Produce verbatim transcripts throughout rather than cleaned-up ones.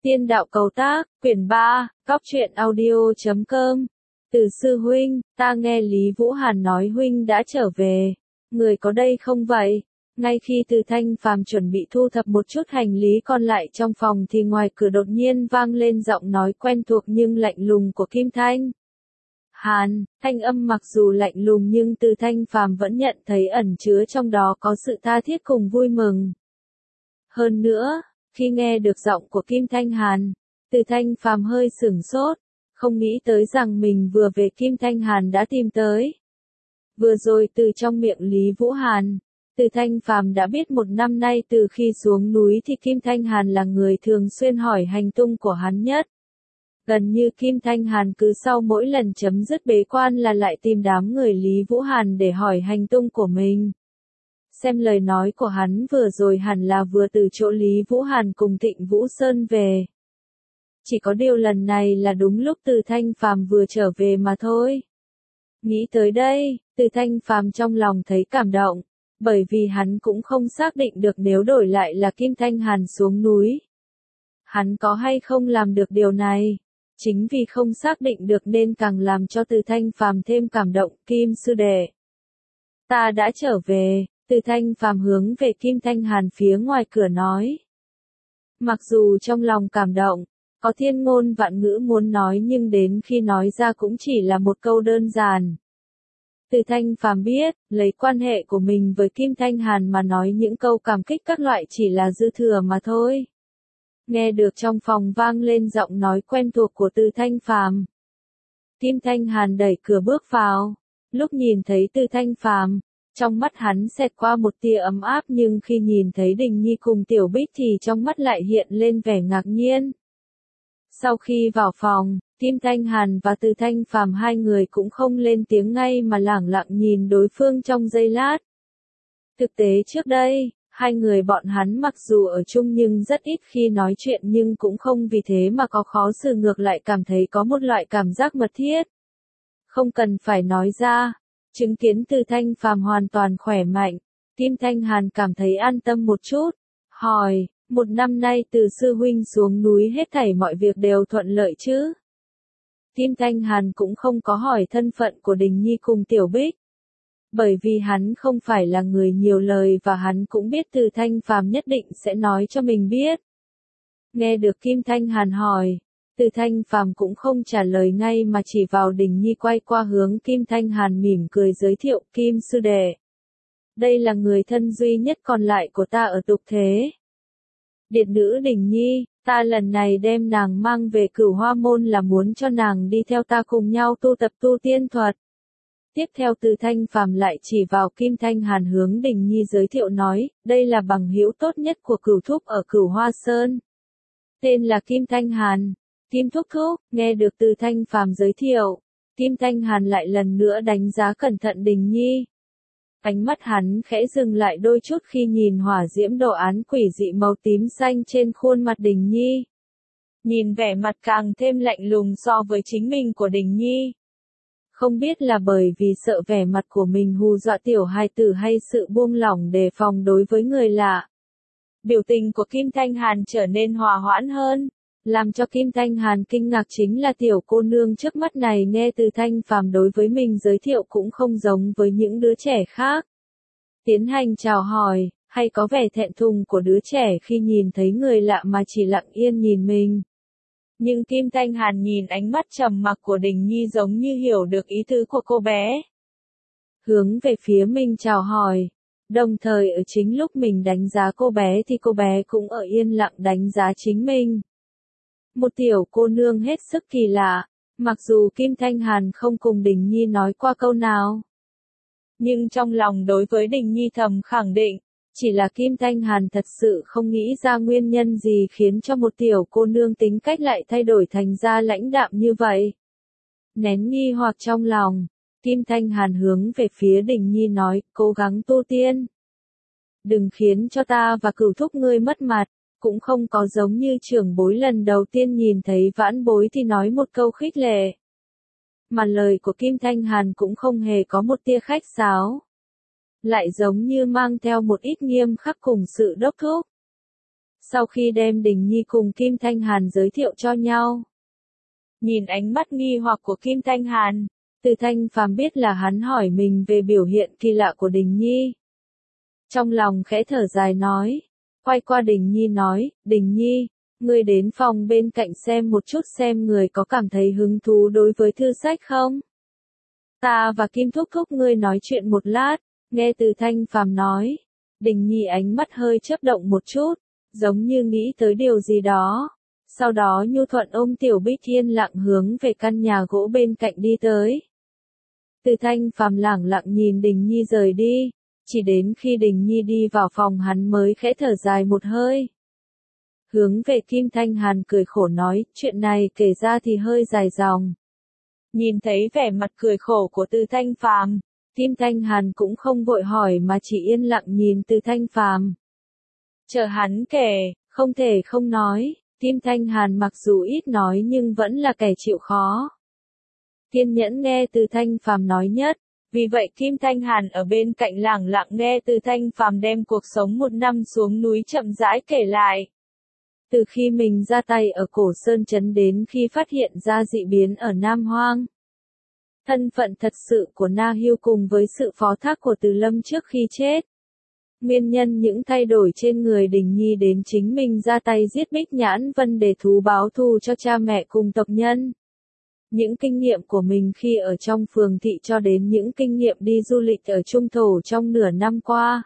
Tiên đạo cầu tác, quyển ba, cóc truyện audio chấm com. Từ sư huynh, ta nghe Lý Vũ Hàn nói huynh đã trở về. Người có đây không vậy? Ngay khi Từ Thanh Phàm chuẩn bị thu thập một chút hành lý còn lại trong phòng thì ngoài cửa đột nhiên vang lên giọng nói quen thuộc nhưng lạnh lùng của Kim Thanh Hàn. Thanh âm mặc dù lạnh lùng nhưng Từ Thanh Phàm vẫn nhận thấy ẩn chứa trong đó có sự tha thiết cùng vui mừng. Hơn nữa, khi nghe được giọng của Kim Thanh Hàn, Từ Thanh Phàm hơi sửng sốt, không nghĩ tới rằng mình vừa về Kim Thanh Hàn đã tìm tới. Vừa rồi từ trong miệng Lý Vũ Hàn, Từ Thanh Phàm đã biết một năm nay từ khi xuống núi thì Kim Thanh Hàn là người thường xuyên hỏi hành tung của hắn nhất. Gần như Kim Thanh Hàn cứ sau mỗi lần chấm dứt bế quan là lại tìm đám người Lý Vũ Hàn để hỏi hành tung của mình. Xem lời nói của hắn vừa rồi hẳn là vừa từ chỗ Lý Vũ Hàn cùng Thịnh Vũ Sơn về. Chỉ có điều lần này là đúng lúc Từ Thanh Phàm vừa trở về mà thôi. Nghĩ tới đây, Từ Thanh Phàm trong lòng thấy cảm động, bởi vì hắn cũng không xác định được nếu đổi lại là Kim Thanh Hàn xuống núi, hắn có hay không làm được điều này. Chính vì không xác định được nên càng làm cho Từ Thanh Phàm thêm cảm động. Kim sư đệ, ta đã trở về. Từ Thanh Phàm hướng về Kim Thanh Hàn phía ngoài cửa nói. Mặc dù trong lòng cảm động, có thiên ngôn vạn ngữ muốn nói nhưng đến khi nói ra cũng chỉ là một câu đơn giản. Từ Thanh Phàm biết, lấy quan hệ của mình với Kim Thanh Hàn mà nói những câu cảm kích các loại chỉ là dư thừa mà thôi. Nghe được trong phòng vang lên giọng nói quen thuộc của Từ Thanh Phàm. Kim Thanh Hàn đẩy cửa bước vào, lúc nhìn thấy Từ Thanh Phàm, trong mắt hắn xẹt qua một tia ấm áp nhưng khi nhìn thấy Đình Nhi cùng Tiểu Bích thì trong mắt lại hiện lên vẻ ngạc nhiên. Sau khi vào phòng, Kim Thanh Hàn và Từ Thanh Phàm hai người cũng không lên tiếng ngay mà lẳng lặng nhìn đối phương trong giây lát. Thực tế trước đây, hai người bọn hắn mặc dù ở chung nhưng rất ít khi nói chuyện nhưng cũng không vì thế mà có khó xử, ngược lại cảm thấy có một loại cảm giác mật thiết. Không cần phải nói ra. Chứng kiến Từ Thanh Phàm hoàn toàn khỏe mạnh, Kim Thanh Hàn cảm thấy an tâm một chút, hỏi, một năm nay từ sư huynh xuống núi hết thảy mọi việc đều thuận lợi chứ? Kim Thanh Hàn cũng không có hỏi thân phận của Đình Nhi cùng Tiểu Bích, bởi vì hắn không phải là người nhiều lời và hắn cũng biết Từ Thanh Phàm nhất định sẽ nói cho mình biết. Nghe được Kim Thanh Hàn hỏi, Từ Thanh Phàm cũng không trả lời ngay mà chỉ vào Đình Nhi quay qua hướng Kim Thanh Hàn mỉm cười giới thiệu. Kim sư đệ, đây là người thân duy nhất còn lại của ta ở tục thế. Điện nữ Đình Nhi, ta lần này đem nàng mang về Cửu Hoa Môn là muốn cho nàng đi theo ta cùng nhau tu tập tu tiên thuật. Tiếp theo Từ Thanh Phàm lại chỉ vào Kim Thanh Hàn hướng Đình Nhi giới thiệu nói, đây là bằng hữu tốt nhất của Cửu Thúc ở Cửu Hoa Sơn. Tên là Kim Thanh Hàn. Kim thúc thúc, nghe được Từ Thanh Phàm giới thiệu, Kim Thanh Hàn lại lần nữa đánh giá cẩn thận Đình Nhi. Ánh mắt hắn khẽ dừng lại đôi chút khi nhìn hỏa diễm đồ án quỷ dị màu tím xanh trên khuôn mặt Đình Nhi. Nhìn vẻ mặt càng thêm lạnh lùng so với chính mình của Đình Nhi. Không biết là bởi vì sợ vẻ mặt của mình hù dọa tiểu hài tử hay sự buông lỏng đề phòng đối với người lạ. Biểu tình của Kim Thanh Hàn trở nên hòa hoãn hơn. Làm cho Kim Thanh Hàn kinh ngạc chính là tiểu cô nương trước mắt này nghe Từ Thanh Phàm đối với mình giới thiệu cũng không giống với những đứa trẻ khác. Tiến hành chào hỏi, hay có vẻ thẹn thùng của đứa trẻ khi nhìn thấy người lạ mà chỉ lặng yên nhìn mình. Nhưng Kim Thanh Hàn nhìn ánh mắt trầm mặc của Đình Nhi giống như hiểu được ý tứ của cô bé. Hướng về phía mình chào hỏi. Đồng thời ở chính lúc mình đánh giá cô bé thì cô bé cũng ở yên lặng đánh giá chính mình. Một tiểu cô nương hết sức kỳ lạ, mặc dù Kim Thanh Hàn không cùng Đình Nhi nói qua câu nào. Nhưng trong lòng đối với Đình Nhi thầm khẳng định, chỉ là Kim Thanh Hàn thật sự không nghĩ ra nguyên nhân gì khiến cho một tiểu cô nương tính cách lại thay đổi thành ra lãnh đạm như vậy. Nén nghi hoặc trong lòng, Kim Thanh Hàn hướng về phía Đình Nhi nói, cố gắng tu tiên. Đừng khiến cho ta và Cửu thúc ngươi mất mặt. Cũng không có giống như trưởng bối lần đầu tiên nhìn thấy vãn bối thì nói một câu khích lệ. Mà lời của Kim Thanh Hàn cũng không hề có một tia khách sáo. Lại giống như mang theo một ít nghiêm khắc cùng sự đốc thúc. Sau khi đem Đình Nhi cùng Kim Thanh Hàn giới thiệu cho nhau. Nhìn ánh mắt nghi hoặc của Kim Thanh Hàn, Từ Thanh Phàm biết là hắn hỏi mình về biểu hiện kỳ lạ của Đình Nhi. Trong lòng khẽ thở dài nói, quay qua Đình Nhi nói, Đình Nhi, ngươi đến phòng bên cạnh xem một chút xem người có cảm thấy hứng thú đối với thư sách không? Ta và Kim Thúc Thúc ngươi nói chuyện một lát, nghe Từ Thanh Phàm nói. Đình Nhi ánh mắt hơi chớp động một chút, giống như nghĩ tới điều gì đó. Sau đó nhu thuận ôm Tiểu Bích yên lặng hướng về căn nhà gỗ bên cạnh đi tới. Từ Thanh Phàm lẳng lặng nhìn Đình Nhi rời đi, chỉ đến khi Đình Nhi đi vào phòng hắn mới khẽ thở dài một hơi. Hướng về Kim Thanh Hàn cười khổ nói, chuyện này kể ra thì hơi dài dòng. Nhìn thấy vẻ mặt cười khổ của Từ Thanh Phàm, Kim Thanh Hàn cũng không vội hỏi mà chỉ yên lặng nhìn Từ Thanh Phàm. Chờ hắn kể, không thể không nói, Kim Thanh Hàn mặc dù ít nói nhưng vẫn là kẻ chịu khó. Kiên nhẫn nghe Từ Thanh Phàm nói nhất, vì vậy Kim Thanh Hàn ở bên cạnh lẳng lặng nghe Từ Thanh Phàm đem cuộc sống một năm xuống núi chậm rãi kể lại. Từ khi mình ra tay ở Cổ Sơn Trấn đến khi phát hiện ra dị biến ở Nam Hoang. Thân phận thật sự của Na Hưu cùng với sự phó thác của Từ Lâm trước khi chết. Nguyên nhân những thay đổi trên người Đình Nhi đến chính mình ra tay giết Bích Nhãn Vân để thú báo thù cho cha mẹ cùng tộc nhân. Những kinh nghiệm của mình khi ở trong phường thị cho đến những kinh nghiệm đi du lịch ở Trung Thổ trong nửa năm qua.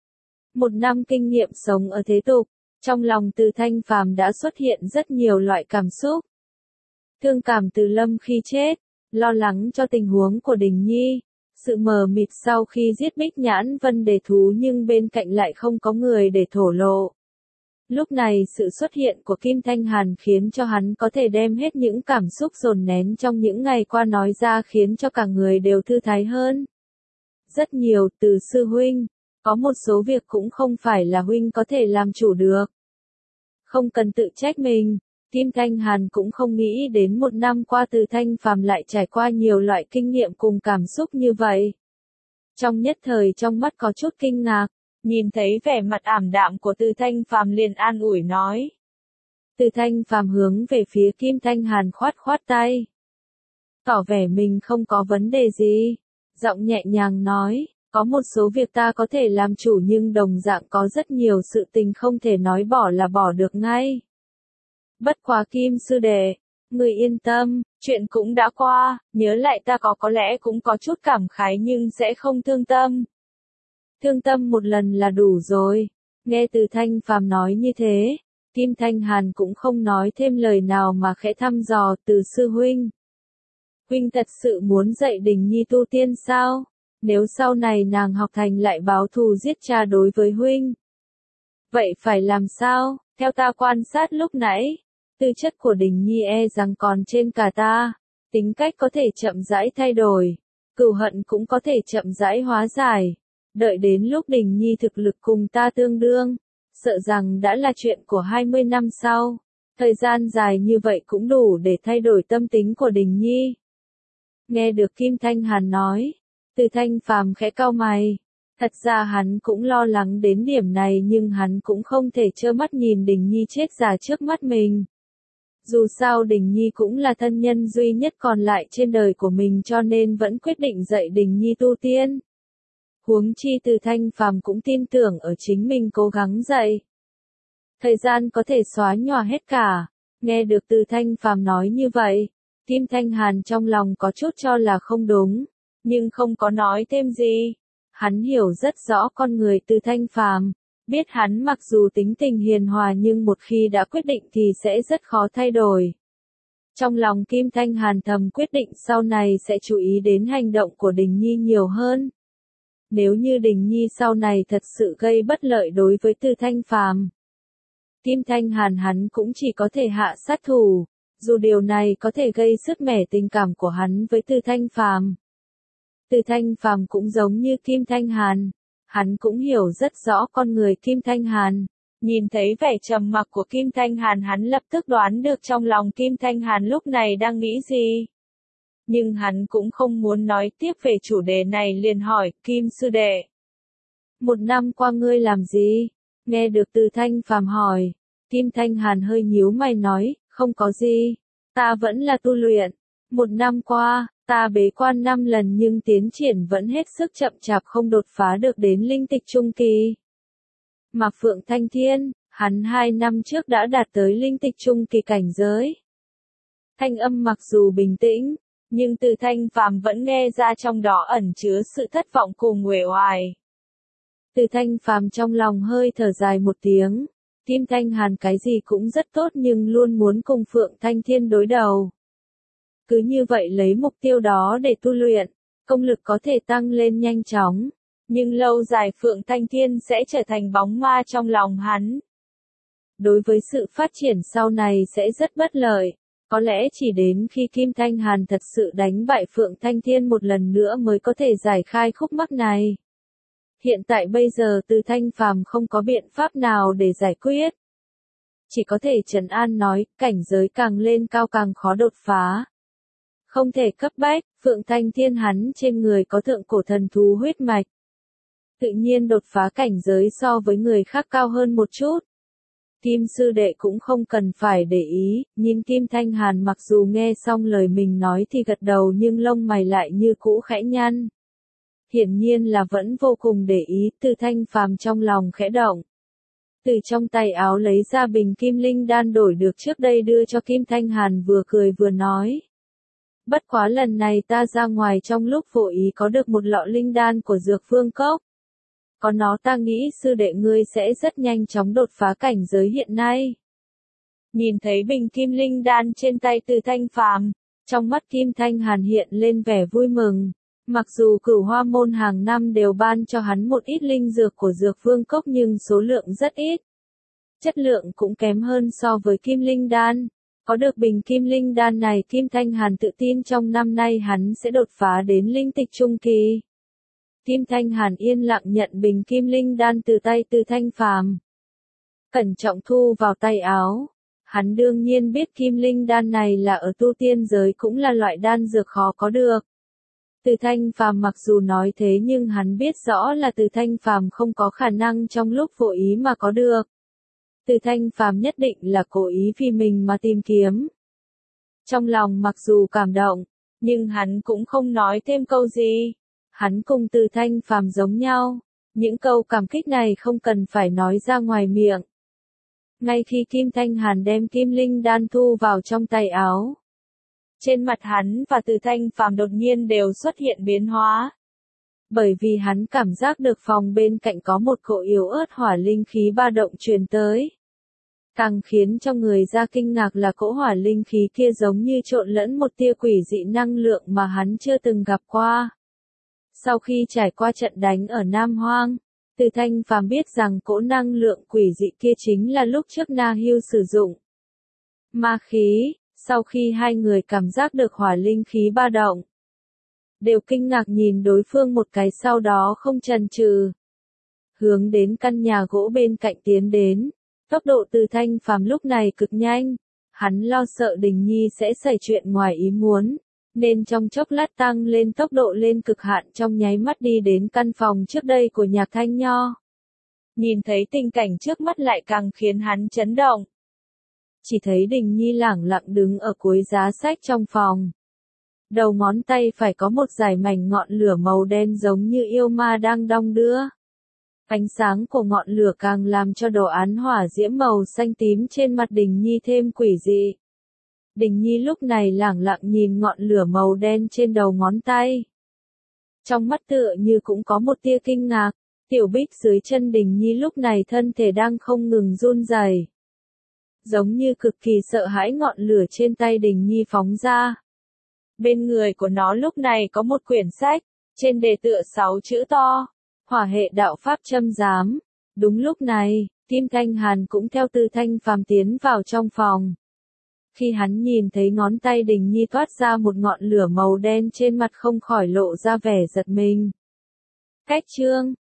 Một năm kinh nghiệm sống ở thế tục, trong lòng Từ Thanh Phàm đã xuất hiện rất nhiều loại cảm xúc. Thương cảm Từ Lâm khi chết, lo lắng cho tình huống của Đình Nhi, sự mờ mịt sau khi giết Bích Nhãn Vân để thú nhưng bên cạnh lại không có người để thổ lộ. Lúc này sự xuất hiện của Kim Thanh Hàn khiến cho hắn có thể đem hết những cảm xúc dồn nén trong những ngày qua nói ra khiến cho cả người đều thư thái hơn. Rất nhiều, Từ sư huynh, có một số việc cũng không phải là huynh có thể làm chủ được. Không cần tự trách mình, Kim Thanh Hàn cũng không nghĩ đến một năm qua Từ Thanh Phàm lại trải qua nhiều loại kinh nghiệm cùng cảm xúc như vậy. Trong nhất thời trong mắt có chút kinh ngạc. Nhìn thấy vẻ mặt ảm đạm của Từ Thanh Phàm liền an ủi nói. Từ Thanh Phàm hướng về phía Kim Thanh Hàn khoát khoát tay. Tỏ vẻ mình không có vấn đề gì. Giọng nhẹ nhàng nói, có một số việc ta có thể làm chủ nhưng đồng dạng có rất nhiều sự tình không thể nói bỏ là bỏ được ngay. Bất quá Kim sư đệ, người yên tâm, chuyện cũng đã qua, nhớ lại ta có có lẽ cũng có chút cảm khái nhưng sẽ không thương tâm. Thương tâm một lần là đủ rồi. Nghe Từ Thanh Phàm nói như thế, Kim Thanh Hàn cũng không nói thêm lời nào mà khẽ thăm dò Từ sư huynh. Huynh thật sự muốn dạy Đình Nhi tu tiên sao? Nếu sau này nàng học thành lại báo thù giết cha đối với huynh. Vậy phải làm sao? Theo ta quan sát lúc nãy, tư chất của Đình Nhi e rằng còn trên cả ta. Tính cách có thể chậm rãi thay đổi. Cừu hận cũng có thể chậm rãi hóa giải. Đợi đến lúc Đình Nhi thực lực cùng ta tương đương, sợ rằng đã là chuyện của hai mươi năm sau. Thời gian dài như vậy cũng đủ để thay đổi tâm tính của Đình Nhi. Nghe được Kim Thanh Hàn nói, Từ Thanh Phàm khẽ cau mày. Thật ra hắn cũng lo lắng đến điểm này nhưng hắn cũng không thể trơ mắt nhìn Đình Nhi chết già trước mắt mình. Dù sao Đình Nhi cũng là thân nhân duy nhất còn lại trên đời của mình cho nên vẫn quyết định dạy Đình Nhi tu tiên. Huống chi Từ Thanh Phàm cũng tin tưởng ở chính mình cố gắng dạy. Thời gian có thể xóa nhòa hết cả. Nghe được Từ Thanh Phàm nói như vậy, Kim Thanh Hàn trong lòng có chút cho là không đúng, nhưng không có nói thêm gì. Hắn hiểu rất rõ con người Từ Thanh Phàm, biết hắn mặc dù tính tình hiền hòa nhưng một khi đã quyết định thì sẽ rất khó thay đổi. Trong lòng Kim Thanh Hàn thầm quyết định sau này sẽ chú ý đến hành động của Đình Nhi nhiều hơn. Nếu như Đình Nhi sau này thật sự gây bất lợi đối với Từ Thanh Phàm, Kim Thanh Hàn hắn cũng chỉ có thể hạ sát thủ, dù điều này có thể gây sứt mẻ tình cảm của hắn với Từ Thanh Phàm. Từ Thanh Phàm cũng giống như Kim Thanh Hàn, hắn cũng hiểu rất rõ con người Kim Thanh Hàn. Nhìn thấy vẻ trầm mặc của Kim Thanh Hàn hắn lập tức đoán được trong lòng Kim Thanh Hàn lúc này đang nghĩ gì. Nhưng hắn cũng không muốn nói tiếp về chủ đề này liền hỏi, Kim sư đệ. Một năm qua ngươi làm gì? Nghe được Từ Thanh Phàm hỏi, Kim Thanh Hàn hơi nhíu mày nói, không có gì. Ta vẫn là tu luyện. Một năm qua, ta bế quan năm lần nhưng tiến triển vẫn hết sức chậm chạp không đột phá được đến linh tịch trung kỳ. Mà Phượng Thanh Thiên, hắn hai năm trước đã đạt tới linh tịch trung kỳ cảnh giới. Thanh âm mặc dù bình tĩnh, nhưng từ Thanh Phàm vẫn nghe ra trong đó ẩn chứa sự thất vọng cùng uể oải. Từ Thanh Phàm trong lòng hơi thở dài một tiếng. Kim Thanh Hàn cái gì cũng rất tốt nhưng luôn muốn cùng Phượng Thanh Thiên đối đầu. Cứ như vậy lấy mục tiêu đó để tu luyện, công lực có thể tăng lên nhanh chóng. Nhưng lâu dài Phượng Thanh Thiên sẽ trở thành bóng ma trong lòng hắn. Đối với sự phát triển sau này sẽ rất bất lợi. Có lẽ chỉ đến khi Kim Thanh Hàn thật sự đánh bại Phượng Thanh Thiên một lần nữa mới có thể giải khai khúc mắc này. Hiện tại bây giờ Từ Thanh Phàm không có biện pháp nào để giải quyết. Chỉ có thể trấn an nói, cảnh giới càng lên cao càng khó đột phá. Không thể cấp bách, Phượng Thanh Thiên hắn trên người có thượng cổ thần thú huyết mạch. Tự nhiên đột phá cảnh giới so với người khác cao hơn một chút. Kim sư đệ cũng không cần phải để ý, nhìn Kim Thanh Hàn mặc dù nghe xong lời mình nói thì gật đầu nhưng lông mày lại như cũ khẽ nhăn. Hiển nhiên là vẫn vô cùng để ý, Từ Thanh Phàm trong lòng khẽ động. Từ trong tay áo lấy ra bình kim linh đan đổi được trước đây đưa cho Kim Thanh Hàn vừa cười vừa nói. Bất quá lần này ta ra ngoài trong lúc vô ý có được một lọ linh đan của Dược Vương Cốc. Có nó ta nghĩ sư đệ ngươi sẽ rất nhanh chóng đột phá cảnh giới hiện nay. Nhìn thấy bình kim linh đan trên tay Từ Thanh Phàm, trong mắt Kim Thanh Hàn hiện lên vẻ vui mừng. Mặc dù Cửu Hoa môn hàng năm đều ban cho hắn một ít linh dược của Dược Vương Cốc nhưng số lượng rất ít. Chất lượng cũng kém hơn so với kim linh đan. Có được bình kim linh đan này Kim Thanh Hàn tự tin trong năm nay hắn sẽ đột phá đến linh tịch trung kỳ. Kim Thanh Hàn yên lặng nhận bình kim linh đan từ tay Từ Thanh Phàm. Cẩn trọng thu vào tay áo. Hắn đương nhiên biết kim linh đan này là ở tu tiên giới cũng là loại đan dược khó có được. Từ Thanh Phàm mặc dù nói thế nhưng hắn biết rõ là Từ Thanh Phàm không có khả năng trong lúc vô ý mà có được. Từ Thanh Phàm nhất định là cố ý vì mình mà tìm kiếm. Trong lòng mặc dù cảm động, nhưng hắn cũng không nói thêm câu gì. Hắn cùng Từ Thanh Phàm giống nhau, những câu cảm kích này không cần phải nói ra ngoài miệng. Ngay khi Kim Thanh Hàn đem kim linh đan thu vào trong tay áo, trên mặt hắn và Từ Thanh Phàm đột nhiên đều xuất hiện biến hóa. Bởi vì hắn cảm giác được phòng bên cạnh có một cỗ yếu ớt hỏa linh khí ba động truyền tới. Càng khiến cho người ra kinh ngạc là cỗ hỏa linh khí kia giống như trộn lẫn một tia quỷ dị năng lượng mà hắn chưa từng gặp qua. Sau khi trải qua trận đánh ở Nam Hoang, Từ Thanh Phàm biết rằng cỗ năng lượng quỷ dị kia chính là lúc trước Na Hưu sử dụng ma khí. Sau khi hai người cảm giác được hỏa linh khí ba động, đều kinh ngạc nhìn đối phương một cái sau đó không chần chừ, hướng đến căn nhà gỗ bên cạnh tiến đến. Tốc độ Từ Thanh Phàm lúc này cực nhanh, hắn lo sợ Đình Nhi sẽ xảy chuyện ngoài ý muốn, nên trong chốc lát tăng lên tốc độ lên cực hạn trong nháy mắt đi đến căn phòng trước đây của Nhạc Thanh Nho. Nhìn thấy tình cảnh trước mắt lại càng khiến hắn chấn động. Chỉ thấy Đình Nhi lẳng lặng đứng ở cuối giá sách trong phòng. Đầu ngón tay phải có một dải mảnh ngọn lửa màu đen giống như yêu ma đang đong đưa. Ánh sáng của ngọn lửa càng làm cho đồ án hỏa diễm màu xanh tím trên mặt Đình Nhi thêm quỷ dị. Đình Nhi lúc này lẳng lặng nhìn ngọn lửa màu đen trên đầu ngón tay. Trong mắt tựa như cũng có một tia kinh ngạc, tiểu bích dưới chân Đình Nhi lúc này thân thể đang không ngừng run rẩy, giống như cực kỳ sợ hãi ngọn lửa trên tay Đình Nhi phóng ra. Bên người của nó lúc này có một quyển sách, trên đề tựa sáu chữ to, Hỏa hệ đạo pháp châm giám. Đúng lúc này, Kim Thanh Hàn cũng theo Từ Thanh Phàm tiến vào trong phòng. Khi hắn nhìn thấy ngón tay Đình Nhi toát ra một ngọn lửa màu đen trên mặt không khỏi lộ ra vẻ giật mình. Cách chương